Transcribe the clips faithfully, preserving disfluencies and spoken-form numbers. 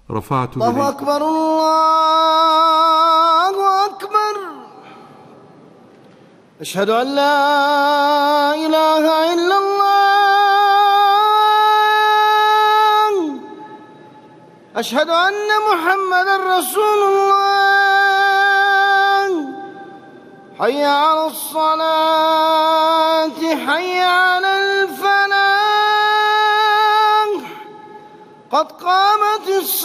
رفعت الله إليك. أكبر الله أكبر. أشهد أن لا إله إلا الله. أشهد أن محمدا رسول الله. حي على الصلاة حي على الفلاح. قد قامت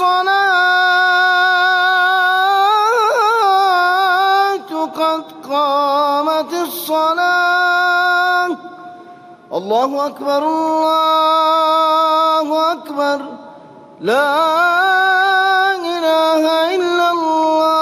الصلاة قد قامت الصلاة. الله أكبر الله أكبر. لا إله إلا الله.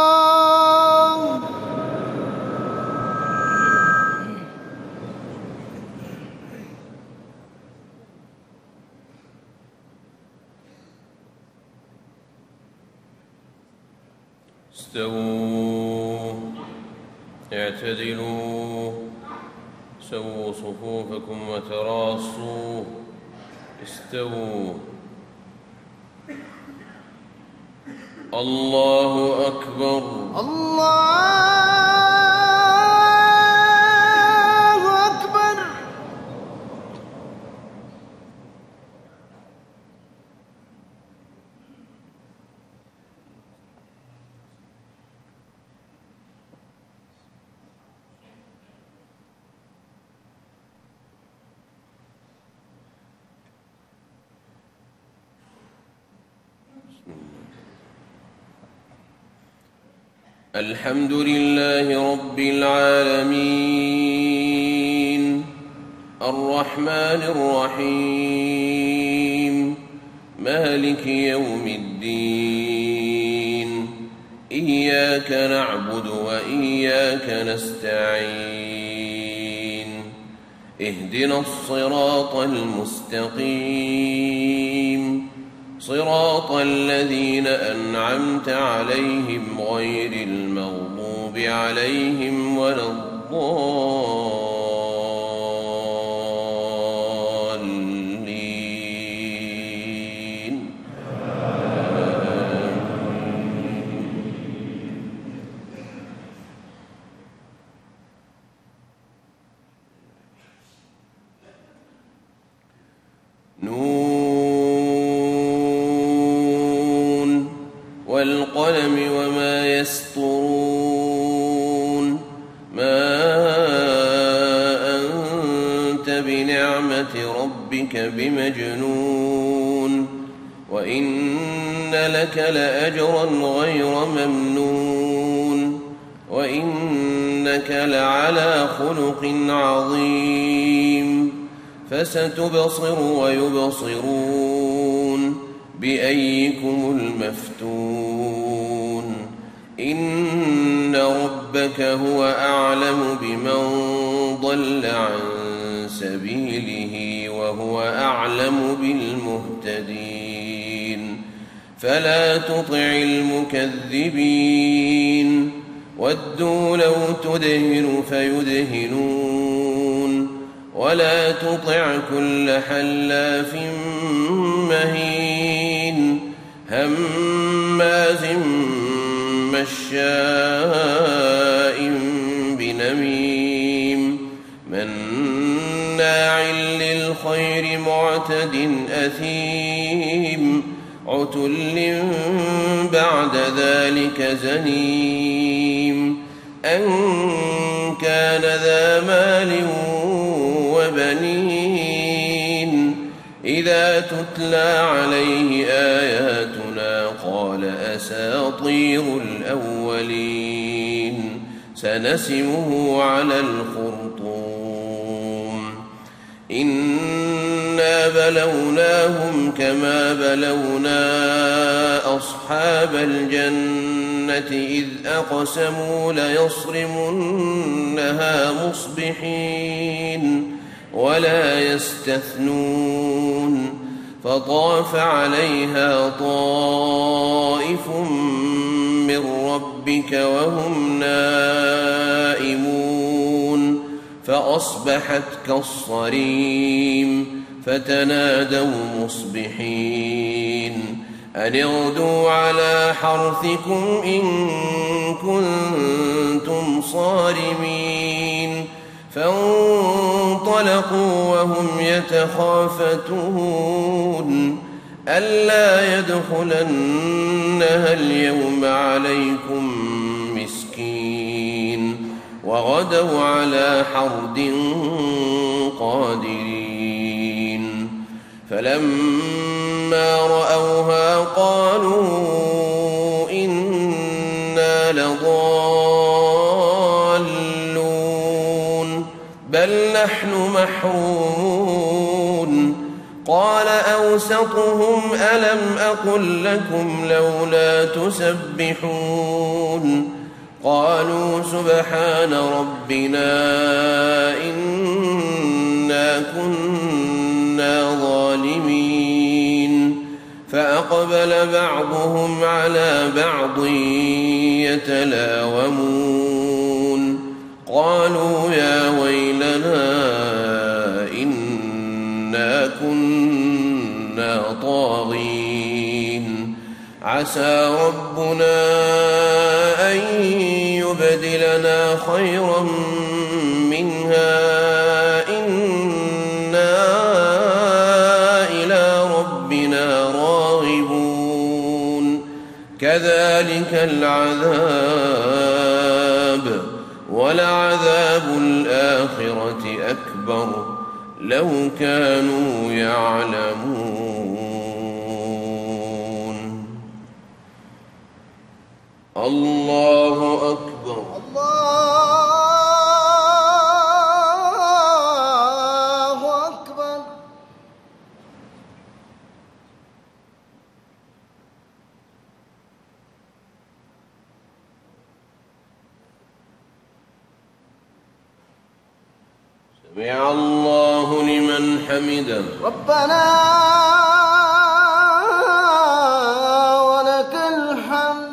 استووا اعتدلوا سووا صفوفكم وتراصوا. استووا. الله أكبر. الله أكبر. الحمد لله رب العالمين الرحمن الرحيم مالك يوم الدين. إياك نعبد وإياك نستعين. اهدنا الصراط المستقيم صراط الذين أنعمت عليهم غير المغضوب عليهم ولا الضالين. والقلم وما يسطرون. ما أنت بنعمة ربك بمجنون. وإن لك لأجرا غير ممنون. وإنك لعلى خلق عظيم. فستبصر ويبصرون بأيكم المفتون. إن ربك هو أعلم بمن ضل عن سبيله وهو أعلم بالمهتدين. فلا تطع المكذبين. ودوا لو تدهن فيدهنون. ولا تطع كل حلاف مهين هماز مشاء بنميم مناع للخير معتد أثيم عتل بعد ذلك زنيم. أن كان ذا مال وبنين. إذا تتلى عليه آياتنا قال أساطير الأولين. سنسمه على الخرطوم. إنا بلوناهم كما بلونا أصحاب الجنة إذ أقسموا ليصرمنها مصبحين ولا يستثنون. فطاف عليها طائف من ربك وهم نائمون فأصبحت كالصريم. فتنادوا مصبحين أن اغدوا على حرثكم إن كنتم صارمين فانطلقوا وهم يتخافتون ألا يدخلنها اليوم عليكم مسكين وغدوا على حرد قادرين فلما رأوها قالوا إنا لضالون بل نحن محرومون قال أوسطهم ألم أقل لكم لولا تسبحون قالوا سبحان ربنا إنا كنا ظالمين فأقبل بعضهم على بعض يتلاومون قالوا يا ويلنا إنا كنا طاغين عسى ربنا أن يبدلنا خيرا منها إنا إلى ربنا راغبون كذلك العذاب ولعذاب الآخرة أكبر لو كانوا يعلمون. الله أكبر. الله أكبر. سمع الله لمن حمده. ربنا ولك الحمد.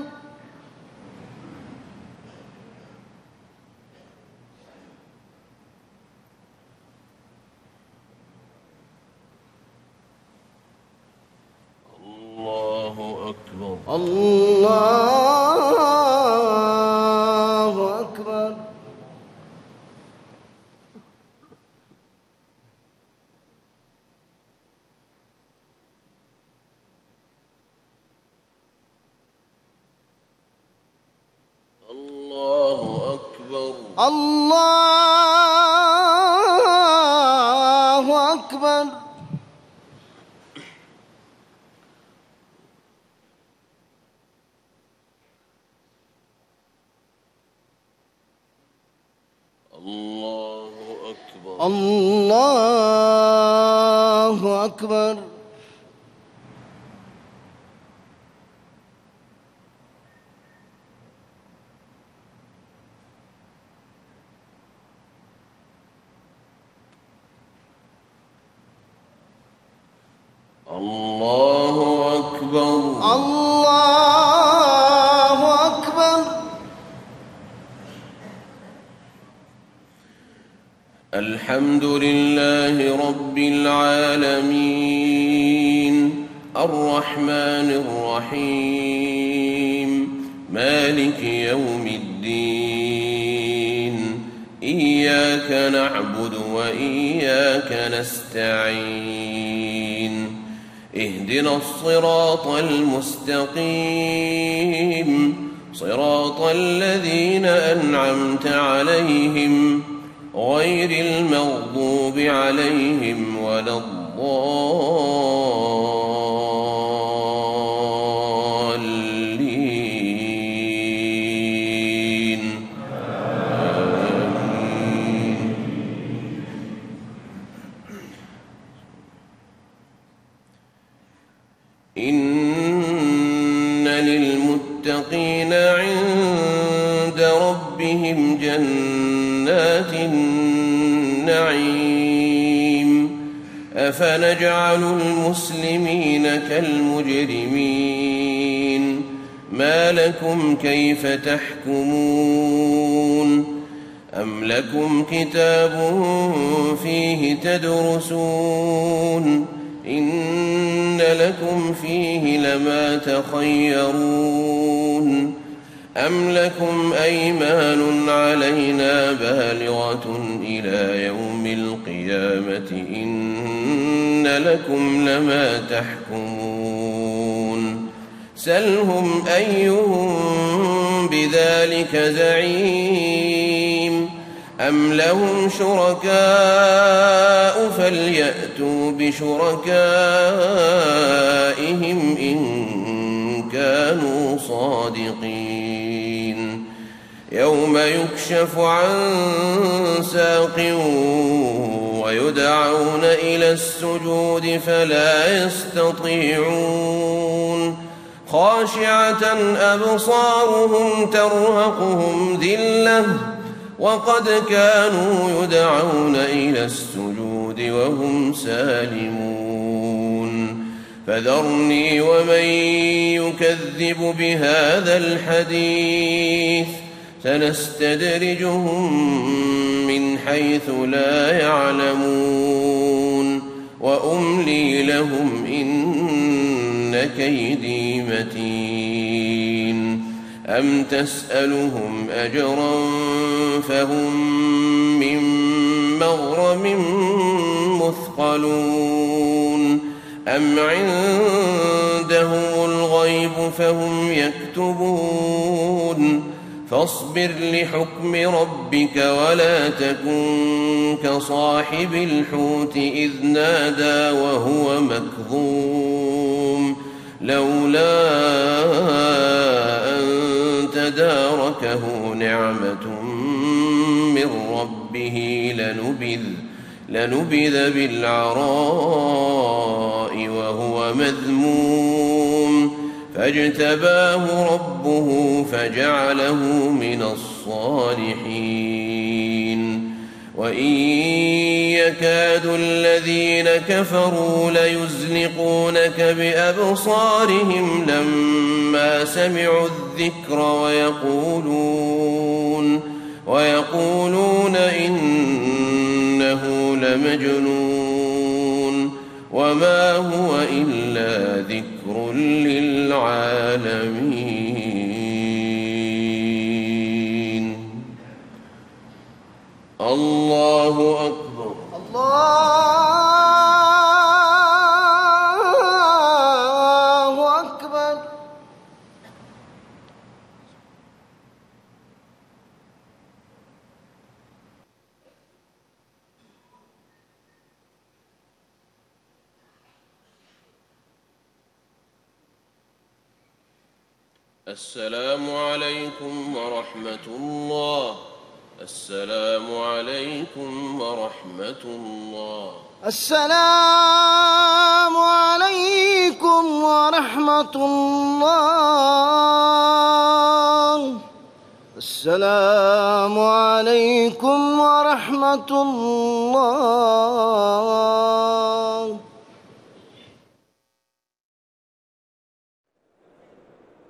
الله أكبر. الله أكبر. الله أكبر. الله أكبر. الله أكبر. الله أكبر. الله أكبر. الله أكبر. الحمد لله رب العالمين الرحمن الرحيم مالك يوم الدين إياك نعبد وإياك نستعين اهدنا الصراط المستقيم صراط الذين أنعمت عليهم غير المغضوب عليهم ولا الضالين آمين. إن للمتقين عند ربهم جنات النعيم أفنجعل المسلمين كالمجرمين ما لكم كيف تحكمون أم لكم كتاب فيه تدرسون إن لكم فيه لما تخيرون أم لكم أيمان علينا بالغة إلى يوم القيامة إن لكم لما تحكمون سلهم أيهم بذلك زعيم أم لهم شركاء فليأتوا بشركائهم إن كانوا صادقين يوم يكشف عن ساق ويدعون إلى السجود فلا يستطيعون خاشعة أبصارهم ترهقهم ذلة وقد كانوا يدعون إلى السجود وهم سالمون فذرني ومن يكذب بهذا الحديث سنستدرجهم من حيث لا يعلمون وأملي لهم إن كيدي متين أم تسألهم أجرا فهم من مغرم مثقلون أم عندهم الغيب فهم يكتبون فاصبر لحكم ربك ولا تكن كصاحب الحوت إذ نادى وهو مكظوم لولا أن تداركه نعمة من ربه لنبذ لنبذ بالعراء وهو مذموم فاجتباه ربه فجعله من الصالحين وإن يكاد الذين كفروا ليزلقونك بأبصارهم لما سمعوا الذكر ويقولون ويقولون إنه لمجنون وما هو إلا ذكر للعالمين الله أكبر الله أكبر السلام عليكم ورحمة الله السلام عليكم ورحمة الله السلام عليكم ورحمة الله السلام عليكم ورحمة الله